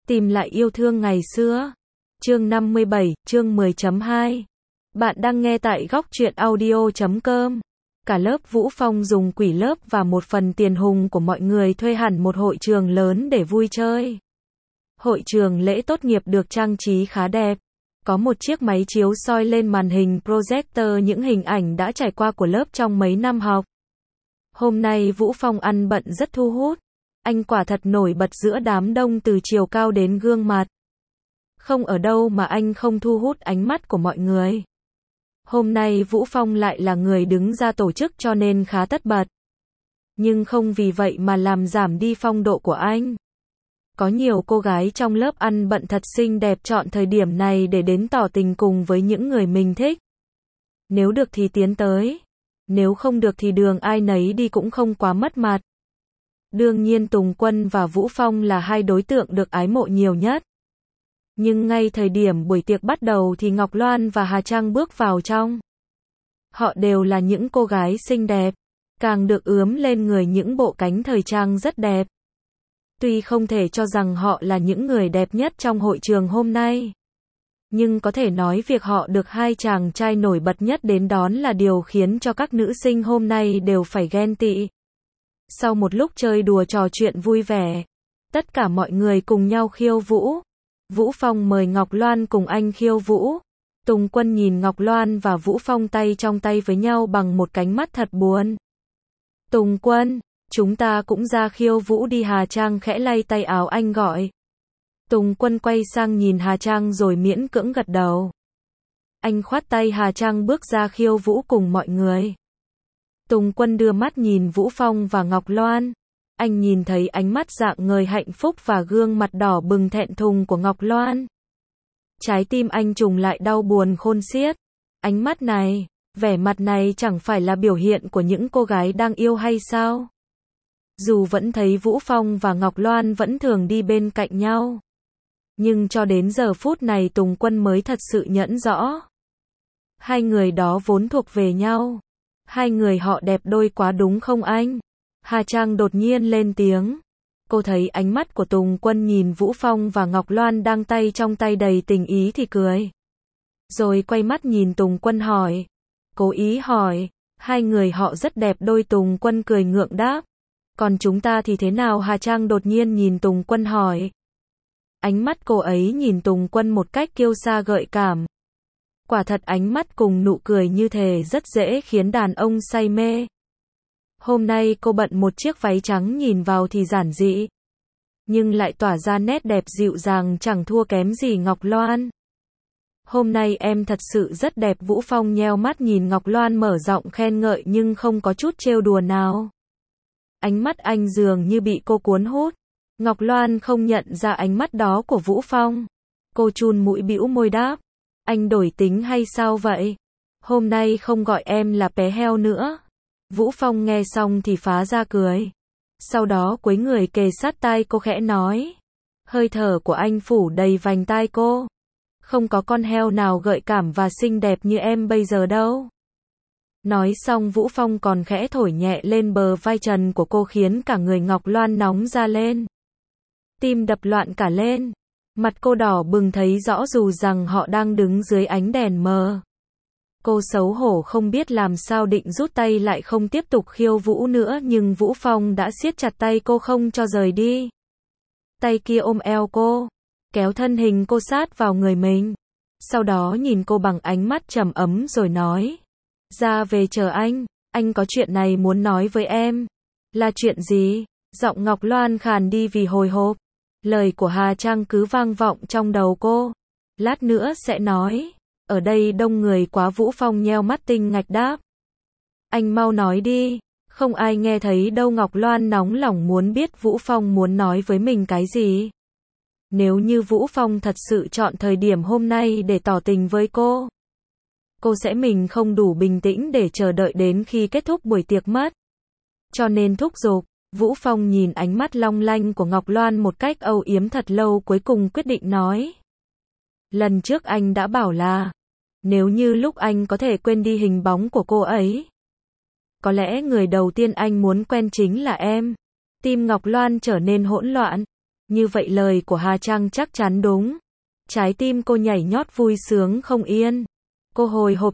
Tìm lại yêu thương ngày xưa. Chương 57, chương 10.2. Bạn đang nghe tại góc truyện audio.com. Cả lớp Vũ Phong dùng quỷ lớp và một phần tiền hùng của mọi người thuê hẳn một hội trường lớn để vui chơi. Hội trường lễ tốt nghiệp được trang trí khá đẹp. Có một chiếc máy chiếu soi lên màn hình projector những hình ảnh đã trải qua của lớp trong mấy năm học. Hôm nay Vũ Phong ăn bận rất thu hút. Anh quả thật nổi bật giữa đám đông từ chiều cao đến gương mặt. Không ở đâu mà anh không thu hút ánh mắt của mọi người. Hôm nay Vũ Phong lại là người đứng ra tổ chức cho nên khá tất bật. Nhưng không vì vậy mà làm giảm đi phong độ của anh. Có nhiều cô gái trong lớp ăn bận thật xinh đẹp chọn thời điểm này để đến tỏ tình cùng với những người mình thích. Nếu được thì tiến tới. Nếu không được thì đường ai nấy đi cũng không quá mất mặt. Đương nhiên Tùng Quân và Vũ Phong là hai đối tượng được ái mộ nhiều nhất. Nhưng ngay thời điểm buổi tiệc bắt đầu thì Ngọc Loan và Hà Trang bước vào trong. Họ đều là những cô gái xinh đẹp, càng được ướm lên người những bộ cánh thời trang rất đẹp. Tuy không thể cho rằng họ là những người đẹp nhất trong hội trường hôm nay, nhưng có thể nói việc họ được hai chàng trai nổi bật nhất đến đón là điều khiến cho các nữ sinh hôm nay đều phải ghen tị. Sau một lúc chơi đùa trò chuyện vui vẻ, tất cả mọi người cùng nhau khiêu vũ. Vũ Phong mời Ngọc Loan cùng anh khiêu vũ. Tùng Quân nhìn Ngọc Loan và Vũ Phong tay trong tay với nhau bằng một cánh mắt thật buồn. Tùng Quân, chúng ta cũng ra khiêu vũ đi. Hà Trang khẽ lay tay áo anh gọi. Tùng Quân quay sang nhìn Hà Trang rồi miễn cưỡng gật đầu. Anh khoát tay Hà Trang bước ra khiêu vũ cùng mọi người. Tùng Quân đưa mắt nhìn Vũ Phong và Ngọc Loan. Anh nhìn thấy ánh mắt rạng ngời hạnh phúc và gương mặt đỏ bừng thẹn thùng của Ngọc Loan. Trái tim anh trùng lại đau buồn khôn xiết. Ánh mắt này, vẻ mặt này chẳng phải là biểu hiện của những cô gái đang yêu hay sao? Dù vẫn thấy Vũ Phong và Ngọc Loan vẫn thường đi bên cạnh nhau, nhưng cho đến giờ phút này Tùng Quân mới thật sự nhẫn rõ. Hai người đó vốn thuộc về nhau. Hai người họ đẹp đôi quá đúng không anh? Hà Trang đột nhiên lên tiếng. Cô thấy ánh mắt của Tùng Quân nhìn Vũ Phong và Ngọc Loan đang tay trong tay đầy tình ý thì cười. Rồi quay mắt nhìn Tùng Quân hỏi. Cố ý hỏi, hai người họ rất đẹp đôi. Tùng Quân cười ngượng đáp. Còn chúng ta thì thế nào? Hà Trang đột nhiên nhìn Tùng Quân hỏi. Ánh mắt cô ấy nhìn Tùng Quân một cách kiêu sa gợi cảm. Quả thật ánh mắt cùng nụ cười như thế rất dễ khiến đàn ông say mê. Hôm nay cô bận một chiếc váy trắng nhìn vào thì giản dị, nhưng lại tỏa ra nét đẹp dịu dàng chẳng thua kém gì Ngọc Loan. Hôm nay em thật sự rất đẹp. Vũ Phong nheo mắt nhìn Ngọc Loan mở giọng khen ngợi nhưng không có chút trêu đùa nào. Ánh mắt anh dường như bị cô cuốn hút. Ngọc Loan không nhận ra ánh mắt đó của Vũ Phong. Cô chun mũi bĩu môi đáp. Anh đổi tính hay sao vậy? Hôm nay không gọi em là bé heo nữa. Vũ Phong nghe xong thì phá ra cười. Sau đó cúi người kề sát tai cô khẽ nói. Hơi thở của anh phủ đầy vành tai cô. Không có con heo nào gợi cảm và xinh đẹp như em bây giờ đâu. Nói xong Vũ Phong còn khẽ thổi nhẹ lên bờ vai trần của cô khiến cả người Ngọc Loan nóng ra lên. Tim đập loạn cả lên. Mặt cô đỏ bừng thấy rõ dù rằng họ đang đứng dưới ánh đèn mờ. Cô xấu hổ không biết làm sao định rút tay lại không tiếp tục khiêu vũ nữa nhưng Vũ Phong đã siết chặt tay cô không cho rời đi. Tay kia ôm eo cô, kéo thân hình cô sát vào người mình. Sau đó nhìn cô bằng ánh mắt trầm ấm rồi nói. Ra về chờ anh có chuyện này muốn nói với em. Là chuyện gì? Giọng Ngọc Loan khàn đi vì hồi hộp. Lời của Hà Trang cứ vang vọng trong đầu cô. Lát nữa sẽ nói. Ở đây đông người quá. Vũ Phong nheo mắt tinh nghịch đáp. Anh mau nói đi. Không ai nghe thấy đâu. Ngọc Loan nóng lòng muốn biết Vũ Phong muốn nói với mình cái gì. Nếu như Vũ Phong thật sự chọn thời điểm hôm nay để tỏ tình với cô sẽ mình không đủ bình tĩnh để chờ đợi đến khi kết thúc buổi tiệc mất. Cho nên thúc giục. Vũ Phong nhìn ánh mắt long lanh của Ngọc Loan một cách âu yếm thật lâu cuối cùng quyết định nói. Lần trước anh đã bảo là, nếu như lúc anh có thể quên đi hình bóng của cô ấy, có lẽ người đầu tiên anh muốn quen chính là em. Tim Ngọc Loan trở nên hỗn loạn. Như vậy lời của Hà Trang chắc chắn đúng. Trái tim cô nhảy nhót vui sướng không yên. Cô hồi hộp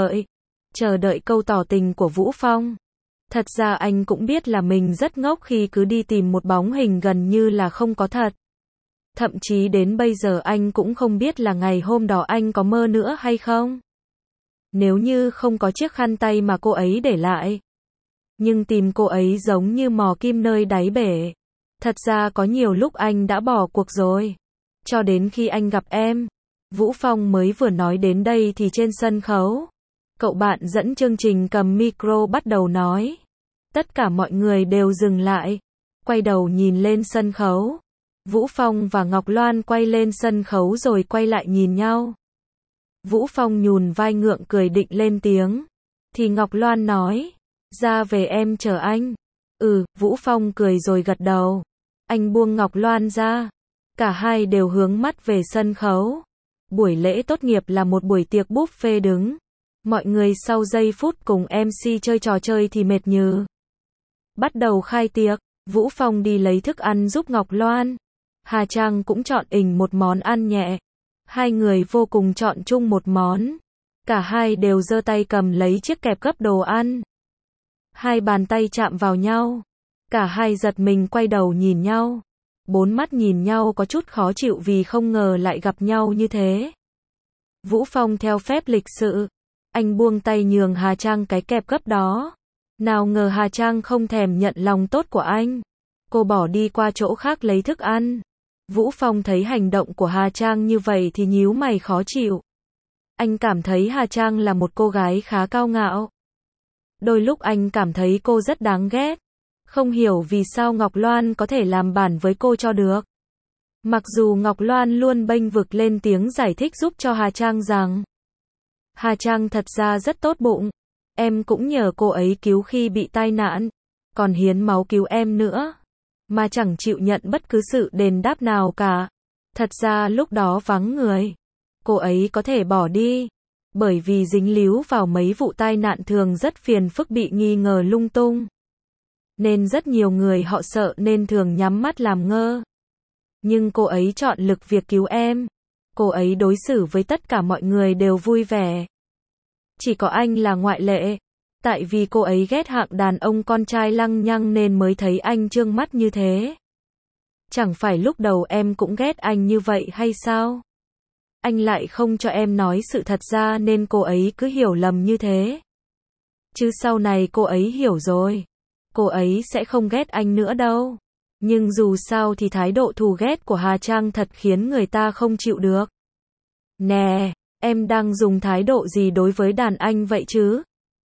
chờ đợi câu tỏ tình của Vũ Phong. Thật ra anh cũng biết là mình rất ngốc khi cứ đi tìm một bóng hình gần như là không có thật. Thậm chí đến bây giờ anh cũng không biết là ngày hôm đó anh có mơ nữa hay không. Nếu như không có chiếc khăn tay mà cô ấy để lại. Nhưng tìm cô ấy giống như mò kim nơi đáy bể. Thật ra có nhiều lúc anh đã bỏ cuộc rồi. Cho đến khi anh gặp em. Vũ Phong mới vừa nói đến đây thì trên sân khấu. Cậu bạn dẫn chương trình cầm micro bắt đầu nói. Tất cả mọi người đều dừng lại. Quay đầu nhìn lên sân khấu. Vũ Phong và Ngọc Loan quay lên sân khấu rồi quay lại nhìn nhau. Vũ Phong nhún vai ngượng cười định lên tiếng. Thì Ngọc Loan nói. Ra về em chờ anh. Vũ Phong cười rồi gật đầu. Anh buông Ngọc Loan ra. Cả hai đều hướng mắt về sân khấu. Buổi lễ tốt nghiệp là một buổi tiệc buffet đứng. Mọi người sau giây phút cùng MC chơi trò chơi thì mệt nhừ. Bắt đầu khai tiệc. Vũ Phong đi lấy thức ăn giúp Ngọc Loan. Hà Trang cũng chọn một món ăn nhẹ. Hai người vô cùng chọn chung một món. Cả hai đều giơ tay cầm lấy chiếc kẹp gấp đồ ăn. Hai bàn tay chạm vào nhau. Cả hai giật mình quay đầu nhìn nhau. Bốn mắt nhìn nhau có chút khó chịu vì không ngờ lại gặp nhau như thế. Vũ Phong theo phép lịch sự. Anh buông tay nhường Hà Trang cái kẹp gấp đó. Nào ngờ Hà Trang không thèm nhận lòng tốt của anh. Cô bỏ đi qua chỗ khác lấy thức ăn. Vũ Phong thấy hành động của Hà Trang như vậy thì nhíu mày khó chịu. Anh cảm thấy Hà Trang là một cô gái khá cao ngạo. Đôi lúc anh cảm thấy cô rất đáng ghét. Không hiểu vì sao Ngọc Loan có thể làm bản với cô cho được. Mặc dù Ngọc Loan luôn bênh vực lên tiếng giải thích giúp cho Hà Trang rằng Hà Trang thật ra rất tốt bụng. Em cũng nhờ cô ấy cứu khi bị tai nạn. Còn hiến máu cứu em nữa. Mà chẳng chịu nhận bất cứ sự đền đáp nào cả. Thật ra lúc đó vắng người. Cô ấy có thể bỏ đi. Bởi vì dính líu vào mấy vụ tai nạn thường rất phiền phức bị nghi ngờ lung tung. Nên rất nhiều người họ sợ nên thường nhắm mắt làm ngơ. Nhưng cô ấy chọn lực việc cứu em. Cô ấy đối xử với tất cả mọi người đều vui vẻ. Chỉ có anh là ngoại lệ. Tại vì cô ấy ghét hạng đàn ông con trai lăng nhăng nên mới thấy anh trương mắt như thế. Chẳng phải lúc đầu em cũng ghét anh như vậy hay sao? Anh lại không cho em nói sự thật ra nên cô ấy cứ hiểu lầm như thế. Chứ sau này cô ấy hiểu rồi. Cô ấy sẽ không ghét anh nữa đâu. Nhưng dù sao thì thái độ thù ghét của Hà Trang thật khiến người ta không chịu được. Nè, em đang dùng thái độ gì đối với đàn anh vậy chứ?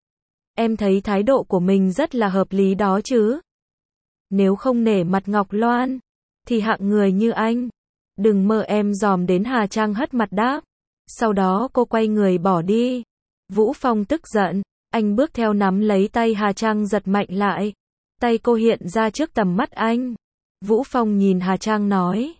Em thấy thái độ của mình rất là hợp lý đó chứ. Nếu không nể mặt Ngọc Loan, thì hạng người như anh. Đừng mơ em dòm đến. Hà Trang hất mặt đáp. Sau đó cô quay người bỏ đi. Vũ Phong tức giận. Anh bước theo nắm lấy tay Hà Trang giật mạnh lại. Tay cô hiện ra trước tầm mắt anh. Vũ Phong nhìn Hà Trang nói.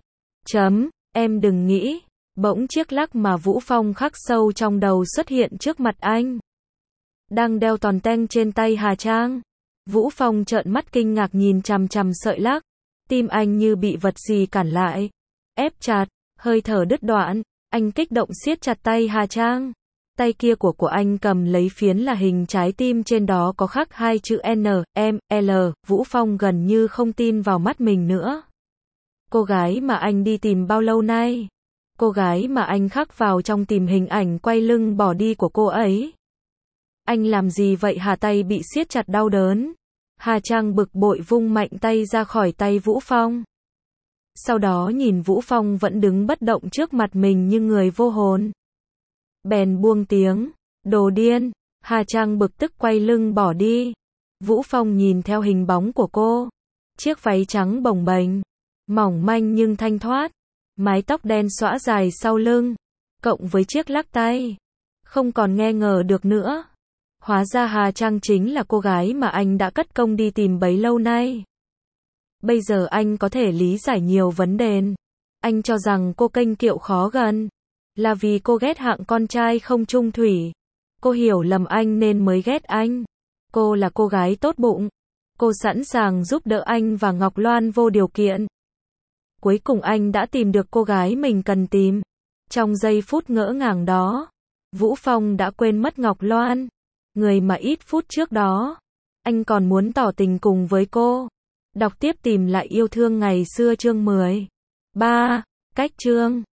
Em đừng nghĩ. Bỗng chiếc lắc mà Vũ Phong khắc sâu trong đầu xuất hiện trước mặt anh. Đang đeo tòn teng trên tay Hà Trang. Vũ Phong trợn mắt kinh ngạc nhìn chằm chằm sợi lắc. Tim anh như bị vật gì cản lại. Ép chặt, hơi thở đứt đoạn. Anh kích động siết chặt tay Hà Trang. Tay kia của anh cầm lấy phiến là hình trái tim, trên đó có khắc hai chữ N, M, L. Vũ Phong gần như không tin vào mắt mình nữa. Cô gái mà anh đi tìm bao lâu nay? Cô gái mà anh khắc vào trong tìm hình ảnh quay lưng bỏ đi của cô ấy. Anh làm gì vậy hả? Tay bị siết chặt đau đớn. Hà Trang bực bội vung mạnh tay ra khỏi tay Vũ Phong. Sau đó nhìn Vũ Phong vẫn đứng bất động trước mặt mình như người vô hồn. Bèn buông tiếng. Đồ điên. Hà Trang bực tức quay lưng bỏ đi. Vũ Phong nhìn theo hình bóng của cô. Chiếc váy trắng bồng bềnh. Mỏng manh nhưng thanh thoát. Mái tóc đen xõa dài sau lưng. Cộng với chiếc lắc tay. Không còn nghi ngờ được nữa. Hóa ra Hà Trang chính là cô gái mà anh đã cất công đi tìm bấy lâu nay. Bây giờ anh có thể lý giải nhiều vấn đề. Anh cho rằng cô kênh kiệu khó gần. Là vì cô ghét hạng con trai không chung thủy. Cô hiểu lầm anh nên mới ghét anh. Cô là cô gái tốt bụng. Cô sẵn sàng giúp đỡ anh và Ngọc Loan vô điều kiện. Cuối cùng anh đã tìm được cô gái mình cần tìm. Trong giây phút ngỡ ngàng đó, Vũ Phong đã quên mất Ngọc Loan, người mà ít phút trước đó, anh còn muốn tỏ tình cùng với cô. Đọc tiếp tìm lại yêu thương ngày xưa chương 10. 3. Cách chương